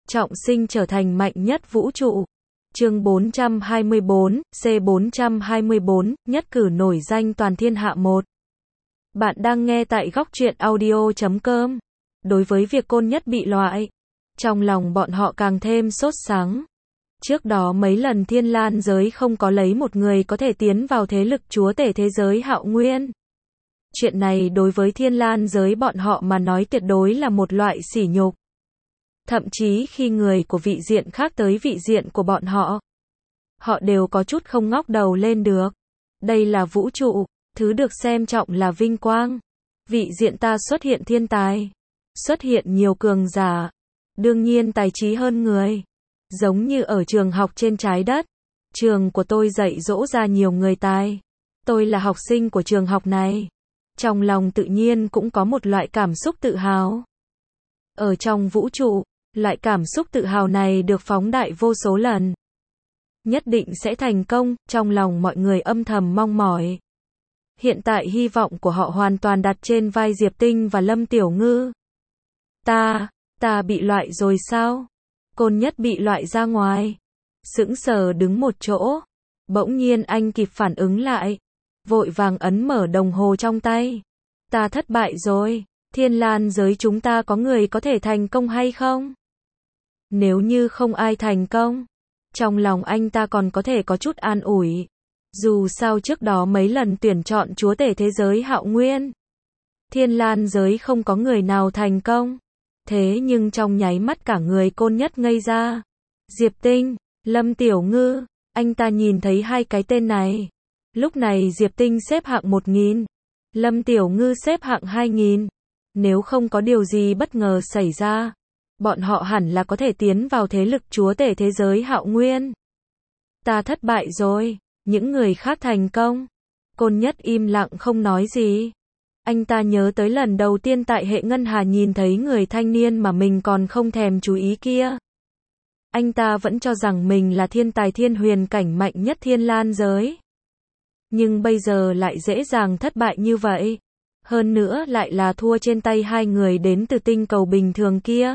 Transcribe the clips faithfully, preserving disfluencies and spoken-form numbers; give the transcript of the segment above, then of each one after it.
trọng sinh trở thành mạnh nhất vũ trụ. Chương bốn trăm hai mươi bốn, C bốn trăm hai mươi bốn, nhất cử nổi danh toàn thiên hạ một. Bạn đang nghe tại góc truyện audio chấm com. Đối với việc Côn Nhất bị loại, trong lòng bọn họ càng thêm sốt sắng. Trước đó mấy lần Thiên Lan giới không có lấy một người có thể tiến vào thế lực chúa tể thế giới Hạo Nguyên. Chuyện này đối với Thiên Lan giới bọn họ mà nói tuyệt đối là một loại sỉ nhục. Thậm chí khi người của vị diện khác tới vị diện của bọn họ, họ đều có chút không ngóc đầu lên được. Đây là vũ trụ, thứ được xem trọng là vinh quang. Vị diện ta xuất hiện thiên tài, xuất hiện nhiều cường giả, đương nhiên tài trí hơn người. Giống như ở trường học trên trái đất, trường của tôi dạy dỗ ra nhiều người tài. Tôi là học sinh của trường học này. Trong lòng tự nhiên cũng có một loại cảm xúc tự hào. Ở trong vũ trụ, loại cảm xúc tự hào này được phóng đại vô số lần. Nhất định sẽ thành công, trong lòng mọi người âm thầm mong mỏi. Hiện tại hy vọng của họ hoàn toàn đặt trên vai Diệp Tinh và Lâm Tiểu Ngư. Ta, ta bị loại rồi sao? Côn Nhất bị loại ra ngoài. Sững sờ đứng một chỗ. Bỗng nhiên anh kịp phản ứng lại. Vội vàng ấn mở đồng hồ trong tay. Ta thất bại rồi. Thiên Lan giới chúng ta có người có thể thành công hay không? Nếu như không ai thành công, trong lòng anh ta còn có thể có chút an ủi. Dù sao trước đó mấy lần tuyển chọn chúa tể thế giới Hạo Nguyên, Thiên Lan giới không có người nào thành công. Thế nhưng trong nháy mắt cả người Côn Nhất ngây ra. Diệp Tinh, Lâm Tiểu Ngư, anh ta nhìn thấy hai cái tên này. Lúc này Diệp Tinh xếp hạng một nghìn, Lâm Tiểu Ngư xếp hạng hai nghìn. Nếu không có điều gì bất ngờ xảy ra, bọn họ hẳn là có thể tiến vào thế lực chúa tể thế giới Hạo Nguyên. Ta thất bại rồi, những người khác thành công. Côn Nhất im lặng không nói gì. Anh ta nhớ tới lần đầu tiên tại hệ ngân hà nhìn thấy người thanh niên mà mình còn không thèm chú ý kia. Anh ta vẫn cho rằng mình là thiên tài thiên huyền cảnh mạnh nhất Thiên Lan giới. Nhưng bây giờ lại dễ dàng thất bại như vậy. Hơn nữa lại là thua trên tay hai người đến từ tinh cầu bình thường kia.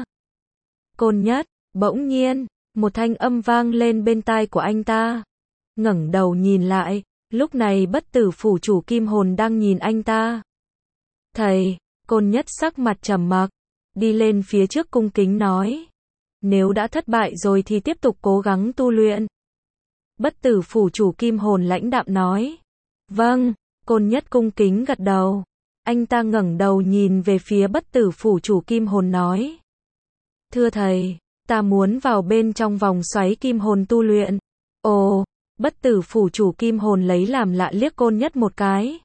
Côn Nhất, bỗng nhiên, một thanh âm vang lên bên tai của anh ta. Ngẩng đầu nhìn lại, lúc này Bất Tử phủ chủ Kim Hồn đang nhìn anh ta. Thầy, Côn Nhất sắc mặt trầm mặc, đi lên phía trước cung kính nói. Nếu đã thất bại rồi thì tiếp tục cố gắng tu luyện. Bất Tử phủ chủ Kim Hồn lãnh đạm nói. Vâng, Côn Nhất cung kính gật đầu. Anh ta ngẩng đầu nhìn về phía Bất Tử phủ chủ Kim Hồn nói. Thưa thầy, ta muốn vào bên trong vòng xoáy kim hồn tu luyện. Ồ, Bất Tử phủ chủ Kim Hồn lấy làm lạ liếc Côn Nhất một cái.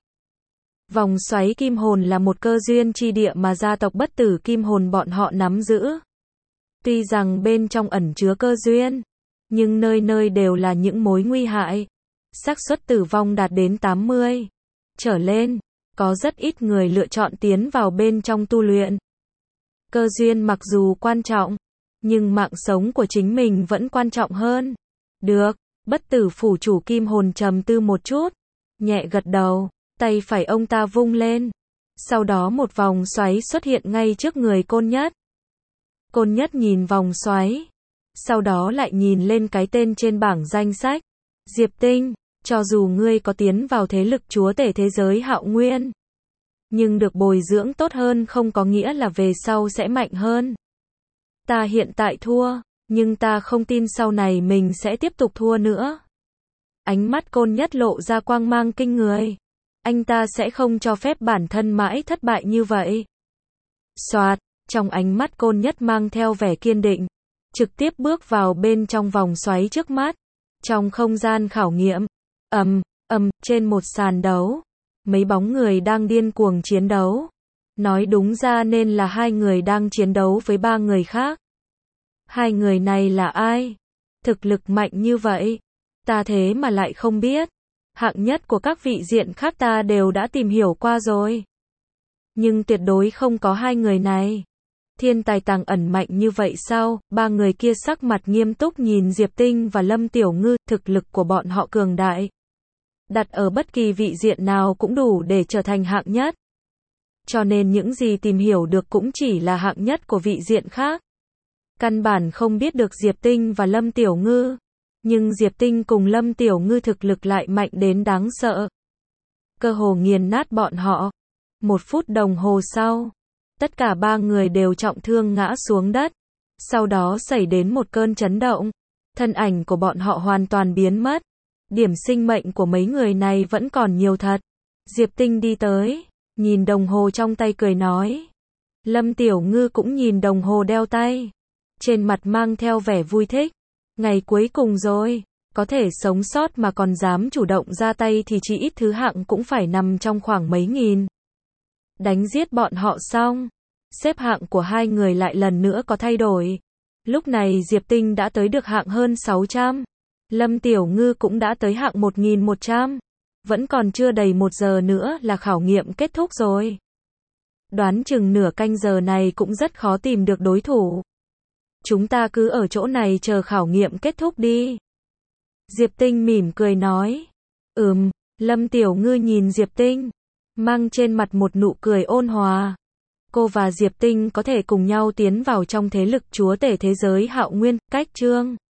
Vòng xoáy kim hồn là một cơ duyên chi địa mà gia tộc Bất Tử Kim Hồn bọn họ nắm giữ. Tuy rằng bên trong ẩn chứa cơ duyên, nhưng nơi nơi đều là những mối nguy hại. Xác suất tử vong đạt đến tám mươi trở lên, có rất ít người lựa chọn tiến vào bên trong tu luyện. Cơ duyên mặc dù quan trọng, nhưng mạng sống của chính mình vẫn quan trọng hơn. Được, Bất Tử phủ chủ Kim Hồn trầm tư một chút, nhẹ gật đầu, tay phải ông ta vung lên. Sau đó một vòng xoáy xuất hiện ngay trước người Côn Nhất. Côn Nhất nhìn vòng xoáy, sau đó lại nhìn lên cái tên trên bảng danh sách. Diệp Tinh, cho dù ngươi có tiến vào thế lực chúa tể thế giới Hạo Nguyên, nhưng được bồi dưỡng tốt hơn không có nghĩa là về sau sẽ mạnh hơn. Ta hiện tại thua, nhưng ta không tin sau này mình sẽ tiếp tục thua nữa. Ánh mắt Côn Nhất lộ ra quang mang kinh người. Anh ta sẽ không cho phép bản thân mãi thất bại như vậy. Soạt, trong ánh mắt Côn Nhất mang theo vẻ kiên định, trực tiếp bước vào bên trong vòng xoáy trước mắt. Trong không gian khảo nghiệm, ầm, ầm, trên một sàn đấu, mấy bóng người đang điên cuồng chiến đấu. Nói đúng ra nên là hai người đang chiến đấu với ba người khác. Hai người này là ai? Thực lực mạnh như vậy, ta thế mà lại không biết. Hạng nhất của các vị diện khác ta đều đã tìm hiểu qua rồi. Nhưng tuyệt đối không có hai người này. Thiên tài tàng ẩn mạnh như vậy sao? Ba người kia sắc mặt nghiêm túc nhìn Diệp Tinh và Lâm Tiểu Ngư, thực lực của bọn họ cường đại. Đặt ở bất kỳ vị diện nào cũng đủ để trở thành hạng nhất. Cho nên những gì tìm hiểu được cũng chỉ là hạng nhất của vị diện khác. căn bản không biết được Diệp Tinh và Lâm Tiểu Ngư. Nhưng Diệp Tinh cùng Lâm Tiểu Ngư thực lực lại mạnh đến đáng sợ. Cơ hồ nghiền nát bọn họ. Một phút đồng hồ sau, tất cả ba người đều trọng thương ngã xuống đất. Sau đó xảy đến một cơn chấn động. Thân ảnh của bọn họ hoàn toàn biến mất. Điểm sinh mệnh của mấy người này vẫn còn nhiều thật. Diệp Tinh đi tới, nhìn đồng hồ trong tay cười nói. Lâm Tiểu Ngư cũng nhìn đồng hồ đeo tay. Trên mặt mang theo vẻ vui thích. Ngày cuối cùng rồi, có thể sống sót mà còn dám chủ động ra tay thì chỉ ít thứ hạng cũng phải nằm trong khoảng mấy nghìn. Đánh giết bọn họ xong, xếp hạng của hai người lại lần nữa có thay đổi. Lúc này Diệp Tinh đã tới được hạng hơn sáu trăm. Lâm Tiểu Ngư cũng đã tới hạng một nghìn một trăm. Vẫn còn chưa đầy một giờ nữa là khảo nghiệm kết thúc rồi. Đoán chừng nửa canh giờ này cũng rất khó tìm được đối thủ. Chúng ta cứ ở chỗ này chờ khảo nghiệm kết thúc đi. Diệp Tinh mỉm cười nói. Ừm, Lâm Tiểu Ngư nhìn Diệp Tinh, mang trên mặt một nụ cười ôn hòa. Cô và Diệp Tinh có thể cùng nhau tiến vào trong thế lực chúa tể thế giới Hạo Nguyên, cách chương